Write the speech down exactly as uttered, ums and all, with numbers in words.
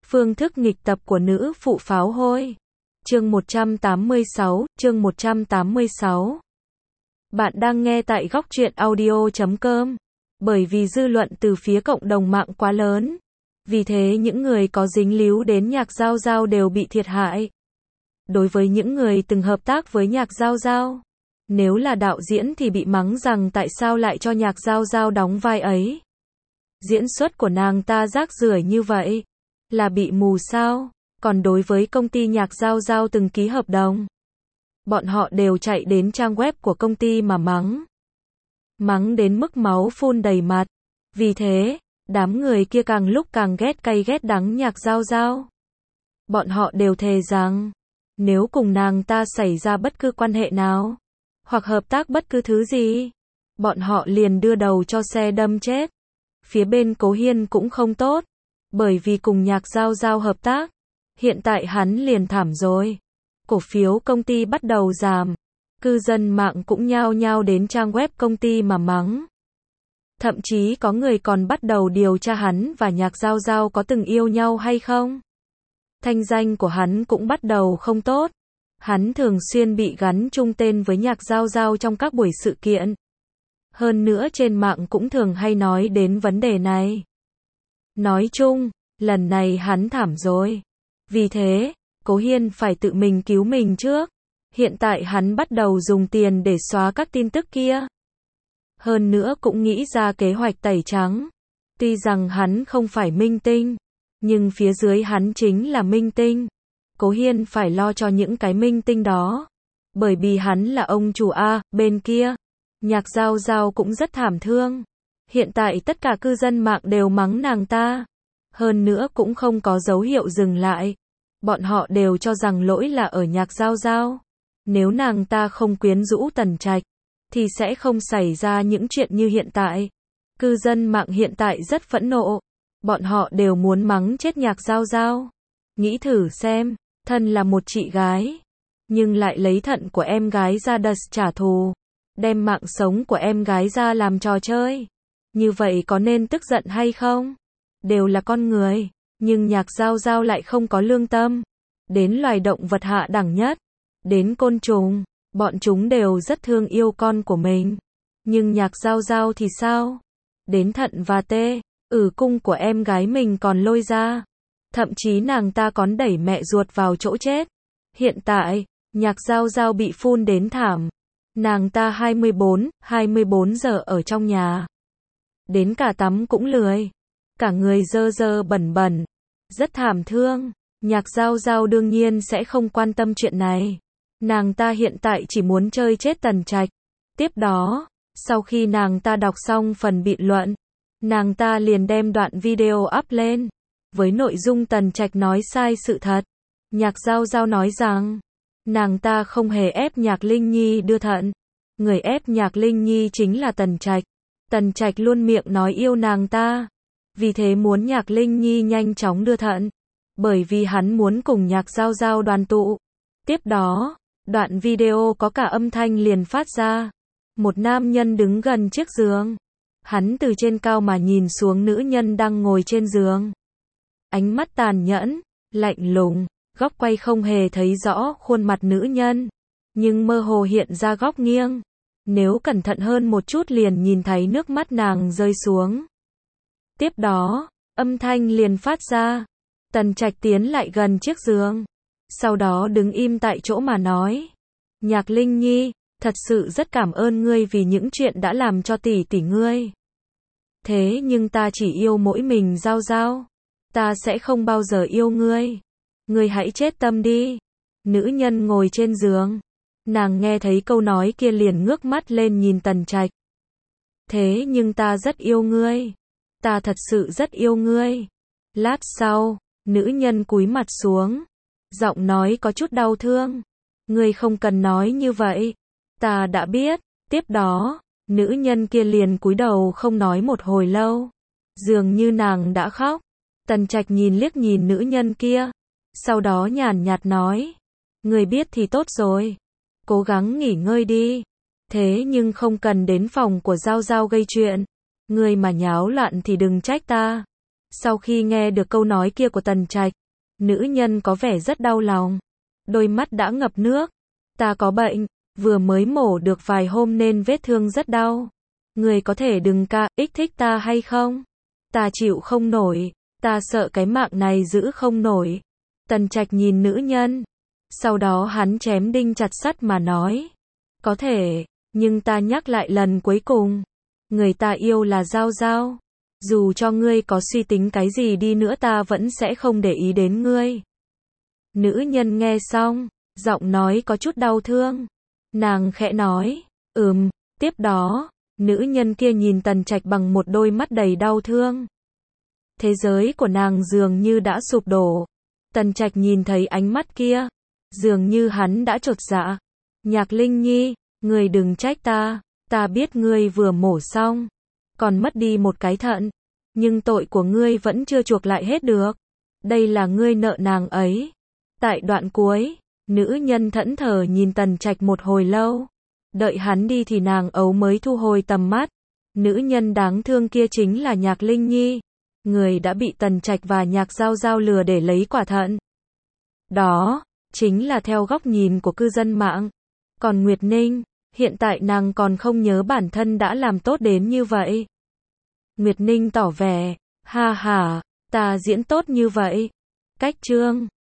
Phương thức nghịch tập của nữ phụ pháo hôi. Chương một trăm tám mươi sáu, chương một trăm tám mươi sáu. Bạn đang nghe tại góc truyện audio chấm com. Bởi vì dư luận từ phía cộng đồng mạng quá lớn, vì thế những người có dính líu đến Nhạc Giao Giao đều bị thiệt hại. Đối với những người từng hợp tác với Nhạc Giao Giao, nếu là đạo diễn thì bị mắng rằng tại sao lại cho Nhạc Giao Giao đóng vai ấy. Diễn xuất của nàng ta rác rưởi như vậy, là bị mù sao? Còn đối với công ty Nhạc Giao Giao từng ký hợp đồng, bọn họ đều chạy đến trang web của công ty mà mắng. Mắng đến mức máu phun đầy mặt. Vì thế, đám người kia càng lúc càng ghét cay ghét đắng Nhạc Giao Giao. Bọn họ đều thề rằng, nếu cùng nàng ta xảy ra bất cứ quan hệ nào, hoặc hợp tác bất cứ thứ gì, bọn họ liền đưa đầu cho xe đâm chết. Phía bên Cố Hiên cũng không tốt, bởi vì cùng Nhạc Giao Giao hợp tác, hiện tại hắn liền thảm rồi. Cổ phiếu công ty bắt đầu giảm, cư dân mạng cũng nhao nhao đến trang web công ty mà mắng. Thậm chí có người còn bắt đầu điều tra hắn và Nhạc Giao Giao có từng yêu nhau hay không. Thanh danh của hắn cũng bắt đầu không tốt. Hắn thường xuyên bị gắn chung tên với Nhạc Giao Giao trong các buổi sự kiện. Hơn nữa trên mạng cũng thường hay nói đến vấn đề này. Nói chung, lần này hắn thảm rồi. Vì thế, Cố Hiên phải tự mình cứu mình trước. Hiện tại hắn bắt đầu dùng tiền để xóa các tin tức kia. Hơn nữa cũng nghĩ ra kế hoạch tẩy trắng. Tuy rằng hắn không phải minh tinh, nhưng phía dưới hắn chính là minh tinh. Cố Hiên phải lo cho những cái minh tinh đó. Bởi vì hắn là ông chủ A, bên kia. Nhạc Giao Giao cũng rất thảm thương. Hiện tại tất cả cư dân mạng đều mắng nàng ta. Hơn nữa cũng không có dấu hiệu dừng lại. Bọn họ đều cho rằng lỗi là ở Nhạc Giao Giao. Nếu nàng ta không quyến rũ Tần Trạch, thì sẽ không xảy ra những chuyện như hiện tại. Cư dân mạng hiện tại rất phẫn nộ. Bọn họ đều muốn mắng chết Nhạc Giao Giao. Nghĩ thử xem, thân là một chị gái, nhưng lại lấy thận của em gái ra đas trả thù. Đem mạng sống của em gái ra làm trò chơi. Như vậy có nên tức giận hay không? Đều là con người, nhưng Nhạc Giao Giao lại không có lương tâm. Đến loài động vật hạ đẳng nhất, đến côn trùng, bọn chúng đều rất thương yêu con của mình. Nhưng Nhạc Giao Giao thì sao? Đến thận và tê, ử cung của em gái mình còn lôi ra. Thậm chí nàng ta còn đẩy mẹ ruột vào chỗ chết. Hiện tại, Nhạc Giao Giao bị phun đến thảm. Nàng ta hai mươi bốn, hai mươi bốn giờ ở trong nhà. Đến cả tắm cũng lười. Cả người dơ dơ bẩn bẩn. Rất thảm thương. Nhạc Giao Giao đương nhiên sẽ không quan tâm chuyện này. Nàng ta hiện tại chỉ muốn chơi chết Tần Trạch. Tiếp đó, sau khi nàng ta đọc xong phần biện luận, nàng ta liền đem đoạn video up lên. Với nội dung Tần Trạch nói sai sự thật. Nhạc Giao Giao nói rằng, nàng ta không hề ép Nhạc Linh Nhi đưa thận. Người ép Nhạc Linh Nhi chính là Tần Trạch. Tần Trạch luôn miệng nói yêu nàng ta. Vì thế muốn Nhạc Linh Nhi nhanh chóng đưa thận. Bởi vì hắn muốn cùng Nhạc Giao Giao đoàn tụ. Tiếp đó, đoạn video có cả âm thanh liền phát ra. Một nam nhân đứng gần chiếc giường. Hắn từ trên cao mà nhìn xuống nữ nhân đang ngồi trên giường. Ánh mắt tàn nhẫn, lạnh lùng. Góc quay không hề thấy rõ khuôn mặt nữ nhân, nhưng mơ hồ hiện ra góc nghiêng. Nếu cẩn thận hơn một chút liền nhìn thấy nước mắt nàng rơi xuống. Tiếp đó, âm thanh liền phát ra. Tần Trạch tiến lại gần chiếc giường. Sau đó đứng im tại chỗ mà nói. Nhạc Linh Nhi, thật sự rất cảm ơn ngươi vì những chuyện đã làm cho tỷ tỷ ngươi. Thế nhưng ta chỉ yêu mỗi mình Giao Giao. Ta sẽ không bao giờ yêu ngươi. Ngươi hãy chết tâm đi. Nữ nhân ngồi trên giường. Nàng nghe thấy câu nói kia liền ngước mắt lên nhìn Tần Trạch. Thế nhưng ta rất yêu ngươi. Ta thật sự rất yêu ngươi. Lát sau, nữ nhân cúi mặt xuống. Giọng nói có chút đau thương. Ngươi không cần nói như vậy. Ta đã biết. Tiếp đó, nữ nhân kia liền cúi đầu không nói một hồi lâu. Dường như nàng đã khóc. Tần Trạch nhìn liếc nhìn nữ nhân kia. Sau đó nhàn nhạt nói. Người biết thì tốt rồi. Cố gắng nghỉ ngơi đi. Thế nhưng không cần đến phòng của Giao Giao gây chuyện. Người mà nháo loạn thì đừng trách ta. Sau khi nghe được câu nói kia của Tần Trạch, nữ nhân có vẻ rất đau lòng. Đôi mắt đã ngập nước. Ta có bệnh, vừa mới mổ được vài hôm nên vết thương rất đau. Người có thể đừng ca ích thích ta hay không? Ta chịu không nổi, ta sợ cái mạng này giữ không nổi. Tần Trạch nhìn nữ nhân. Sau đó hắn chém đinh chặt sắt mà nói. Có thể, nhưng ta nhắc lại lần cuối cùng. Người ta yêu là Giao Giao. Dù cho ngươi có suy tính cái gì đi nữa ta vẫn sẽ không để ý đến ngươi. Nữ nhân nghe xong, giọng nói có chút đau thương. Nàng khẽ nói, ừm, tiếp đó, nữ nhân kia nhìn Tần Trạch bằng một đôi mắt đầy đau thương. Thế giới của nàng dường như đã sụp đổ. Tần Trạch nhìn thấy ánh mắt kia, dường như hắn đã chột dạ. Nhạc Linh Nhi, ngươi đừng trách ta, ta biết ngươi vừa mổ xong, còn mất đi một cái thận, nhưng tội của ngươi vẫn chưa chuộc lại hết được. Đây là ngươi nợ nàng ấy. Tại đoạn cuối, nữ nhân thẫn thờ nhìn Tần Trạch một hồi lâu. Đợi hắn đi thì nàng ấu mới thu hồi tầm mắt. Nữ nhân đáng thương kia chính là Nhạc Linh Nhi, người đã bị Tần Trạch và Nhạc Giao Giao lừa để lấy quả thận. Đó, chính là theo góc nhìn của cư dân mạng. Còn Nguyệt Ninh, hiện tại nàng còn không nhớ bản thân đã làm tốt đến như vậy. Nguyệt Ninh tỏ vẻ, ha ha, ta diễn tốt như vậy. Cách chương